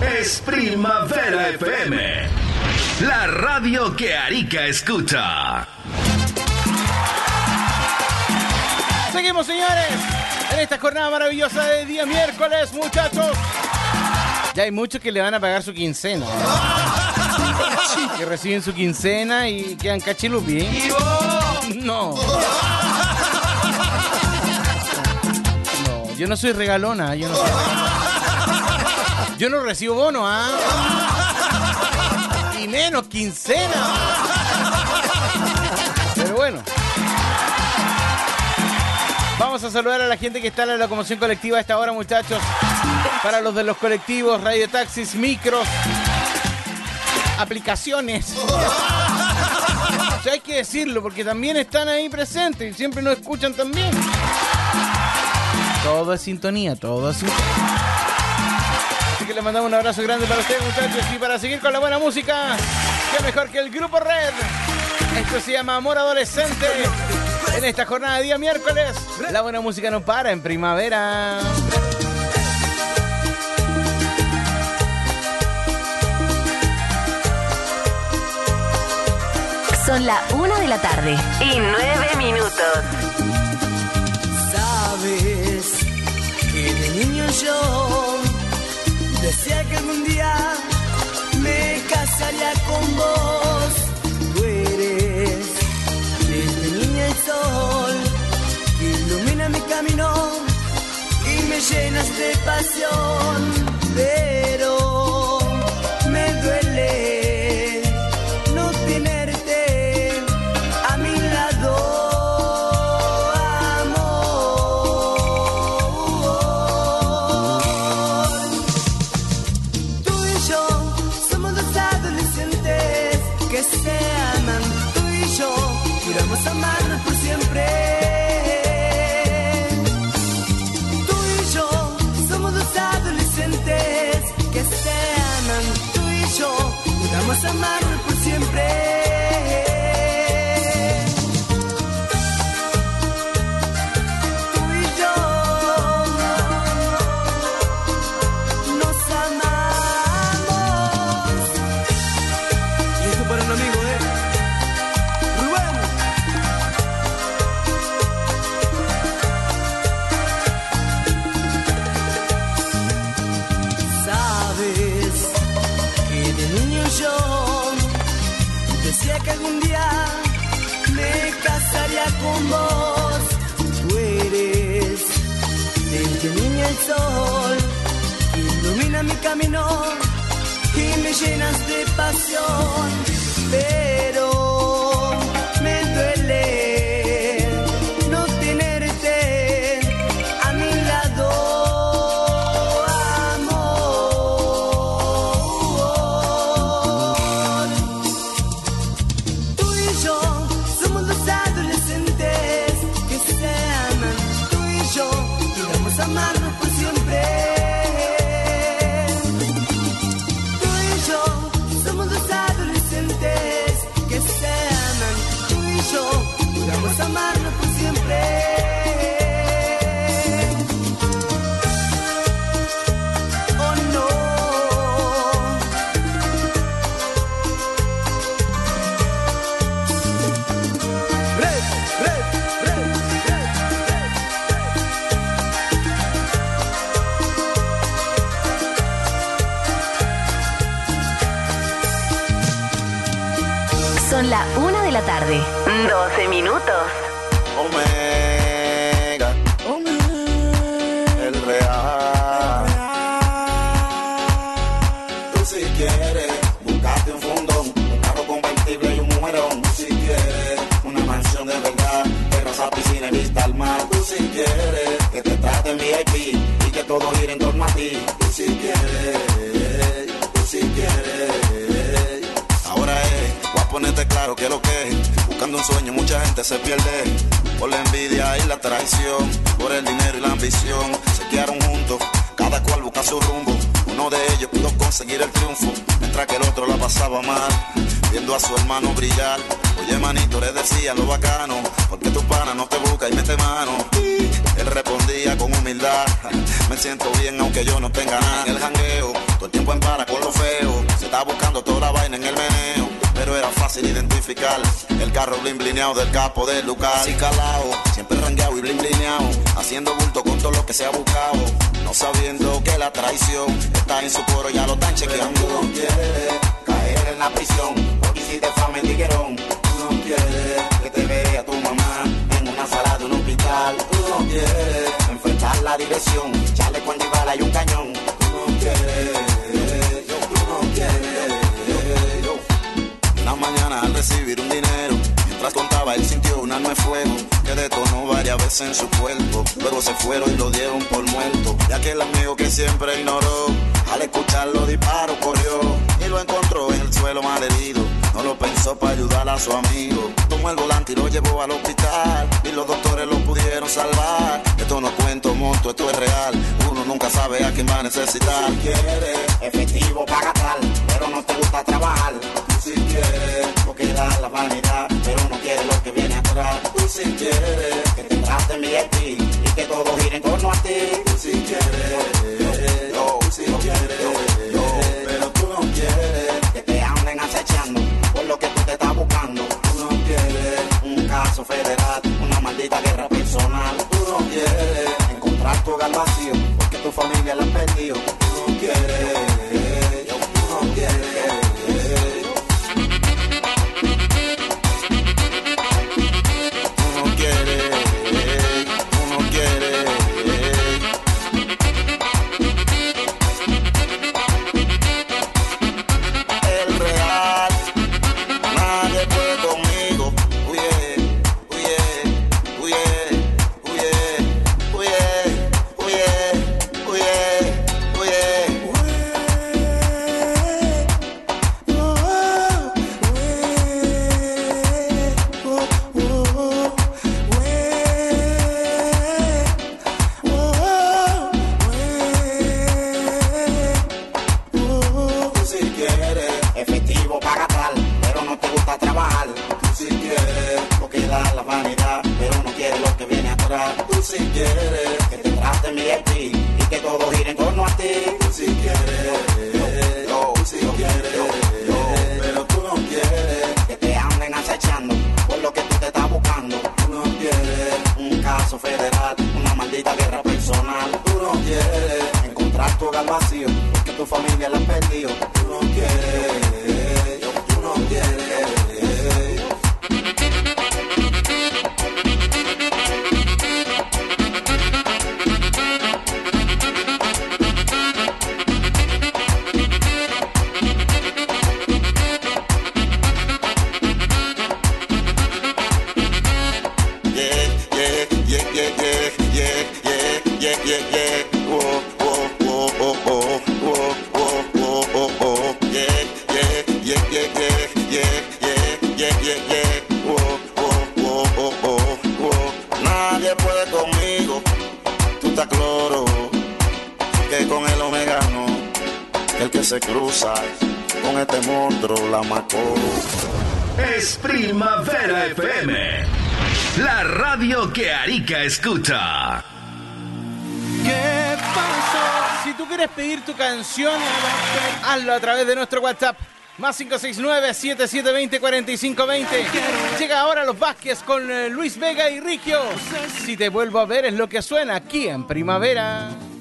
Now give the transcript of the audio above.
es Primavera FM, la radio que Arica escucha. Seguimos, señores, en esta jornada maravillosa de día miércoles, muchachos. Ya hay muchos que le van a pagar su quincena. Que reciben su quincena y quedan cachilupi. No. No, yo no soy regalona. Yo no recibo bono, ¿ah? Y menos quincena. Pero bueno. Vamos a saludar a la gente que está en la locomoción colectiva a esta hora, muchachos. Para los de los colectivos, radiotaxis, micros, aplicaciones. O sea, hay que decirlo porque también están ahí presentes y siempre nos escuchan también. Todo es sintonía, todo es sintonía. Así que les mandamos un abrazo grande para ustedes, muchachos. Y para seguir con la buena música, qué mejor que el Grupo Red. Esto se llama Amor Adolescente. En esta jornada de día miércoles, la buena música no para en primavera. Son la 1 de la tarde y 9 minutos. Sabes que de niño yo decía que algún día me casaría con vos. Tú eres desde niña el sol que ilumina mi camino y me llenas de pasión. Pero me duele no tenerte a mi lado, amor. Tú y yo somos dos adolescentes que se aman. Tú y yo juramos amarnos por siempre. Tú y yo somos dos adolescentes que se aman. Tú y yo juramos amarnos por siempre. Tú y yo nos amamos. Y esto para un amigo, Rubén. Sabes que de niño yo decía que algún día me casaría con vos. Tú eres desde niña el sol que ilumina mi camino y me llenas de pasión. Pero me duele no tenerte a mi lado, amor. Tú y yo somos dos adolescentes que se aman. Tú y yo juramos amarnos por siempre. Tú y yo somos dos adolescentes que se aman. Tú y yo juramos amarnos por siempre. Oh no. Red, red, red, red. Son la 1 de la tarde, 12 minutos. Omega, el real. Tú si quieres, búscate un fundón, un carro convertible y un mujerón. Si quieres, una mansión de verdad, terraza, piscina y vista al mar. Tú si quieres, que te traten VIP y que todo gire en torno a ti. Tú si quieres, tú si quieres. Ahora voy a ponerte claro que lo que es. Buscando un sueño mucha gente se pierde por la envidia y la traición, por el dinero y la ambición. Se quedaron juntos, cada cual busca su rumbo. Uno de ellos pudo conseguir el triunfo, mientras que el otro la pasaba mal, viendo a su hermano brillar. Oye manito, le decía lo bacano, porque tu pana no te busca y mete mano. Él respondía con humildad, me siento bien aunque yo no tenga nada. En el jangueo todo el tiempo en para con lo feo. Se está buscando toda la vaina en el meneo, pero era fácil identificar el carro blin blineado del capo del Lucas. Así calao, siempre rangueado y blin blineado, haciendo bulto con todo lo que se ha buscado, no sabiendo que la traición está en su coro, ya lo están chequeando. Tú no quieres caer en la prisión, porque hiciste fama en tiguerón. Tú no quieres que te vea tu mamá en una sala de un hospital. Tú no quieres enfrentar la dirección, chaleco antibala y un cañón. Tú no quieres, tú no quieres. Una mañana al recibir un dinero, mientras contaba él sintió un arma de fuego que detonó varias veces en su cuerpo. Luego se fueron y lo dieron por muerto, y aquel amigo que siempre ignoró, al escuchar los disparos corrió y lo encontró en el suelo mal herido. No lo pensó para ayudar a su amigo, tomó el volante y lo llevó al hospital, y los doctores lo pudieron salvar. Esto no cuento monto, esto es real, uno nunca sabe a quién va a necesitar. Si quieres efectivo paga tal, pero no te gusta trabajar. Tú si quieres, porque da la vanidad, pero no quieres lo que viene atrás. Tú si quieres, que te traten VIP y que todo gire en torno a ti. Tú si quieres, yo, si quieres, yo, pero tú no quieres que te anden acechando por lo que tú te estás buscando. Tú no quieres un caso federal, una maldita guerra personal. Tú no quieres encontrar tu hogar vacío, porque tu familia la han perdido. Tú no quieres, tú no quieres. Es Primavera FM, la radio que Arica escucha. ¿Qué pasó? Si tú quieres pedir tu canción, hazlo a través de nuestro WhatsApp. Más 569-7720-4520. Llega ahora Los Vázquez con Luis Vega y Riquio. Si te vuelvo a ver es lo que suena aquí en Primavera.